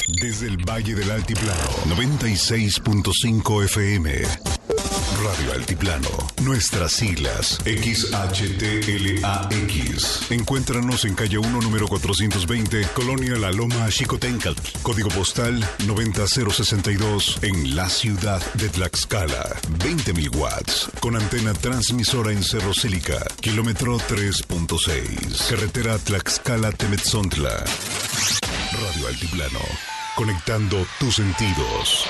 Desde el Valle del Altiplano, 96.5 FM. Radio Altiplano. Nuestras siglas, XHTLAX. Encuéntranos en calle 1, número 420, Colonia La Loma, Xicoténcatl. Código postal 90062 en la ciudad de Tlaxcala. 20.000 watts. Con antena transmisora en Cerro Cílica, kilómetro 3.6. Carretera Tlaxcala-Temetzontla. Radio Altiplano. Conectando tus sentidos.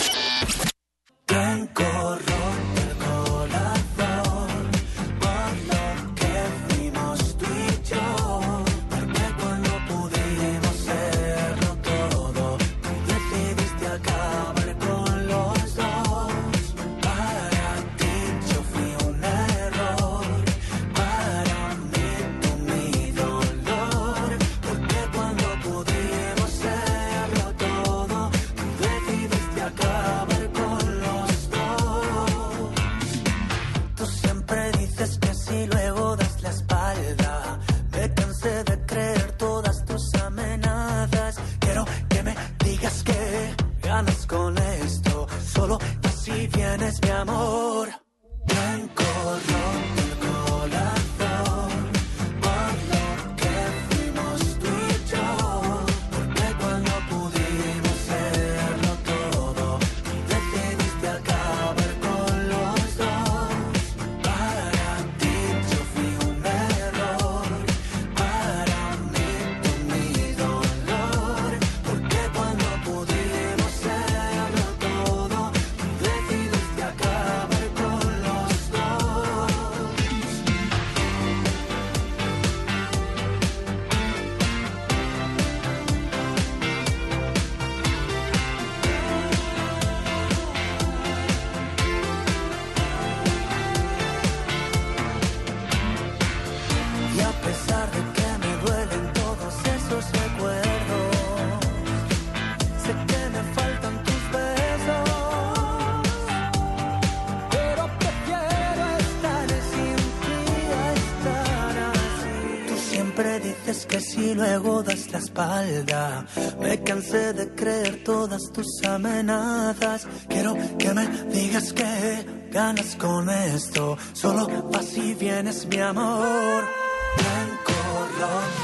Y luego das la espalda. Me cansé de creer todas tus amenazas. Quiero que me digas que ganas con esto. Solo vas y vienes, mi amor. Blanco, rojo.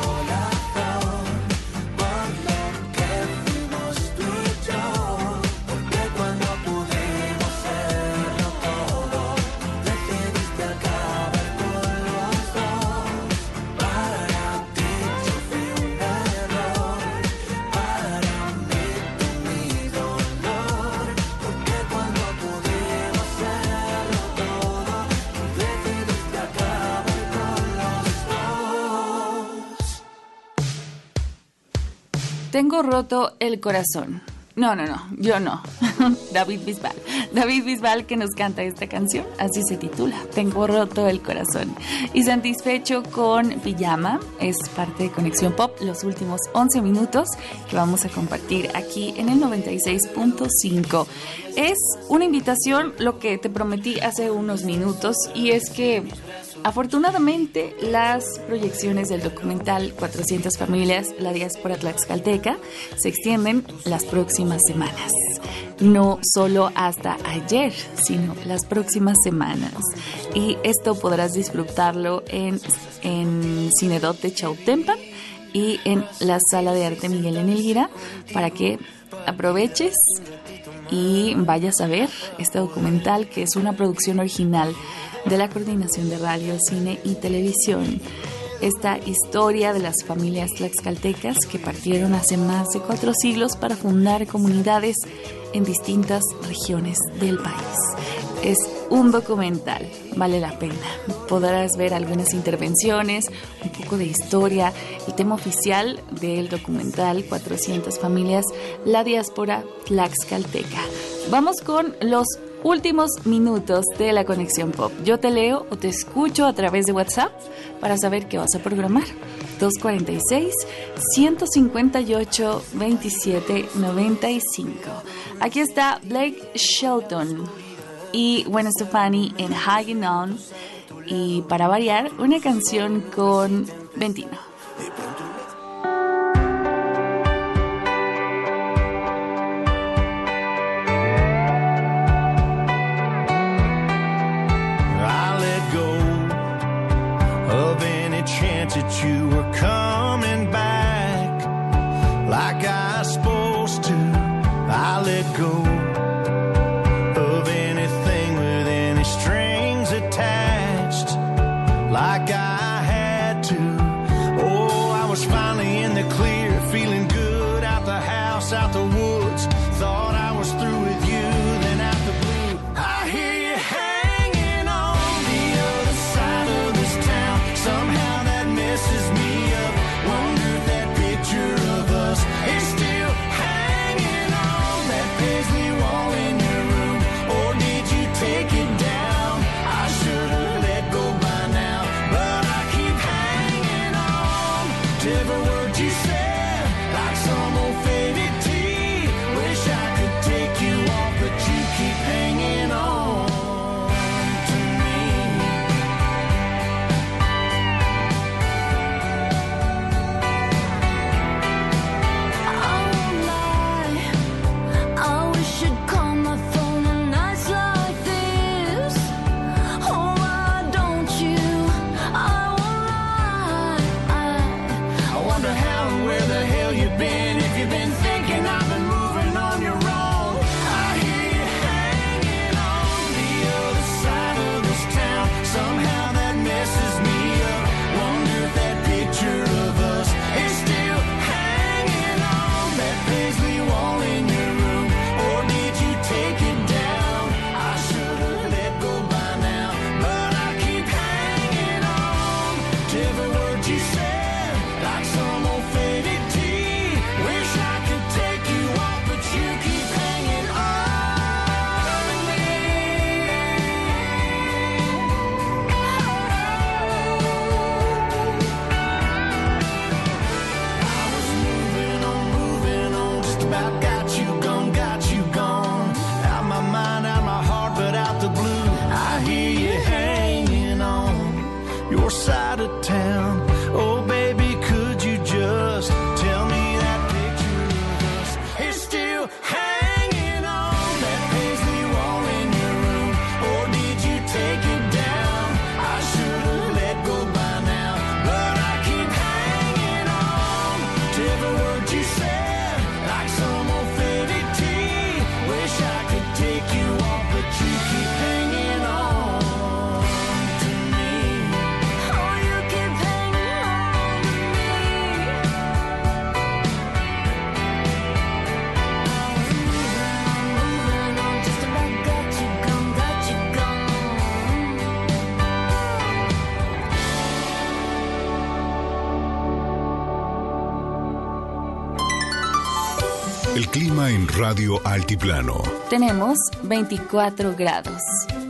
Tengo roto el corazón. No, yo no. David Bisbal que nos canta esta canción, así se titula, Tengo roto el corazón. Y satisfecho con Pijama, es parte de Conexión Pop, los últimos 11 minutos que vamos a compartir aquí en el 96.5. Es una invitación, lo que te prometí hace unos minutos, y es que afortunadamente las proyecciones del documental 400 familias, la diáspora tlaxcalteca, se extienden las próximas semanas. No solo hasta ayer, sino las próximas semanas. Y esto podrás disfrutarlo en Cinedot de Chautempan y en la Sala de Arte Miguel en Elguira, para que aproveches y vayas a ver este documental, que es una producción original de la Coordinación de Radio, Cine y Televisión. Esta historia de las familias tlaxcaltecas que partieron hace más de 4 siglos para fundar comunidades en distintas regiones del país. Es un documental, vale la pena. Podrás ver algunas intervenciones, un poco de historia, el tema oficial del documental 400 familias, la diáspora tlaxcalteca. Vamos con los últimos minutos de la Conexión Pop. Yo te leo o te escucho a través de WhatsApp para saber qué vas a programar. 246-158-2795. Aquí está Blake Shelton y Gwen Stefani en Hanging On. Y para variar, una canción con Ventino. like I was supposed to. I let go of anything with any strings attached, like I had to. Oh, I was finally in the clear, feeling good, out the house, out the woods. Thought I was through with you, then out the blue, I hear you hanging on the other side of this town. Somehow that messes me up. Wonder if that picture of us is still hanging on that paisley wall in your room, or did you take it down? I should have let go by now, but I keep hanging on to every word you said, like some old faded tea. Wish I could take you off, but you keep hanging on to me. I won't lie, I wish you'd call my phone on nights like this. Oh, why don't you? I won't lie. I wonder how and where the hell you've been. If you've been thinking I've been moving on your own. I hear you hanging on the other side of this town. Somehow that messes me up. Wonder if that picture of us is still hanging on that paisley wall in your room, or did you take it down? I should have let go by now, but I keep hanging on to every word you said, like some old faded tea. Wish I could take you off, but you keep hanging on to me. I was moving on, just about got you gone. Out my mind, out my heart, but out the blue. I hear you hanging on your side of town. Oh, baby, could you just tell me that picture of us is still hanging on that paisley wall in your room, or did you take it down? I should have let go by now, but I keep hanging on to every word you said, like some old faded tea. Wish I could take you off, but you keep hanging on to me. Oh, you keep hanging on to me. Moving on, just about got you gone. El clima en Radio Altiplano. Tenemos 24 grados.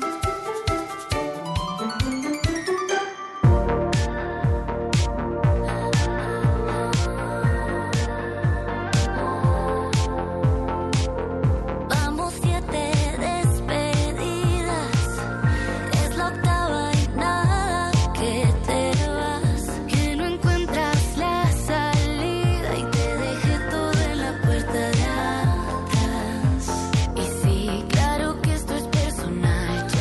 Vamos 7 despedidas, es la octava y nada que te vas, que no encuentras la salida y te dejé todo en la puerta de atrás. Y sí, claro que esto es personal.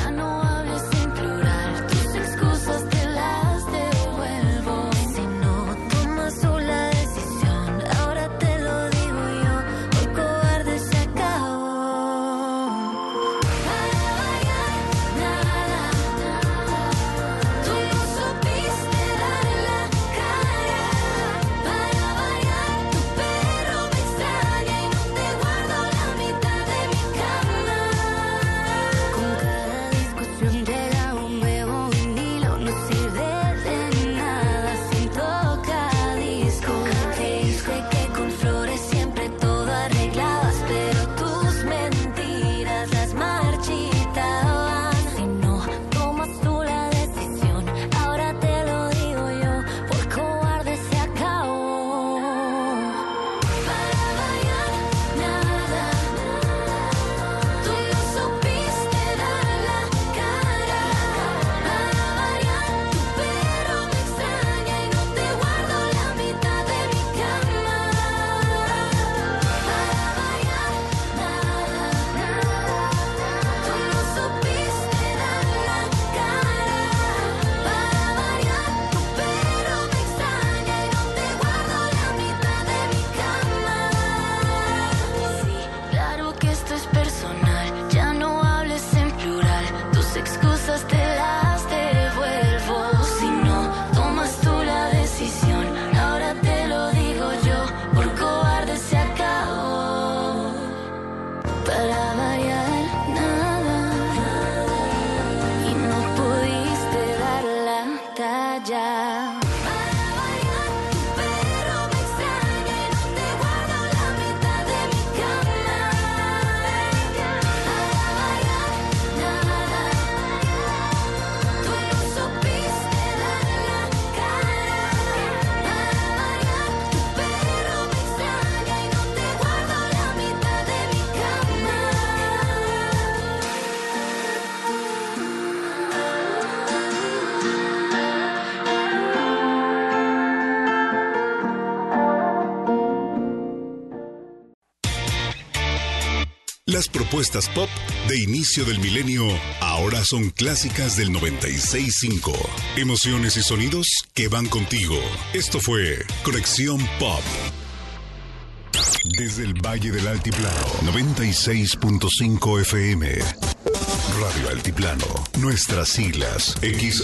Las propuestas pop de inicio del milenio ahora son clásicas del 96.5. Emociones y sonidos que van contigo. Esto fue Conexión Pop. Desde el Valle del Altiplano, 96.5 FM. Radio Altiplano. Nuestras siglas,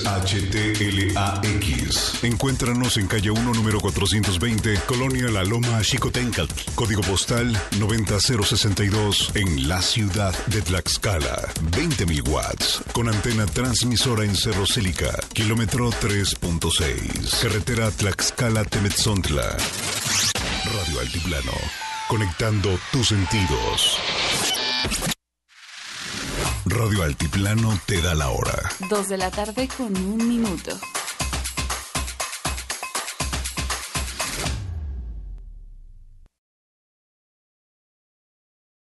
XHTLAX. Encuéntranos en calle 1, número 420, Colonia La Loma, Xicoténcatl. Código postal 90062 en la ciudad de Tlaxcala. 20.000 watts. Con antena transmisora en Cerro Cílica, kilómetro 3.6. Carretera Tlaxcala-Temetzontla. Radio Altiplano. Conectando tus sentidos. Radio Altiplano te da la hora. 2 de la tarde con 1 minuto.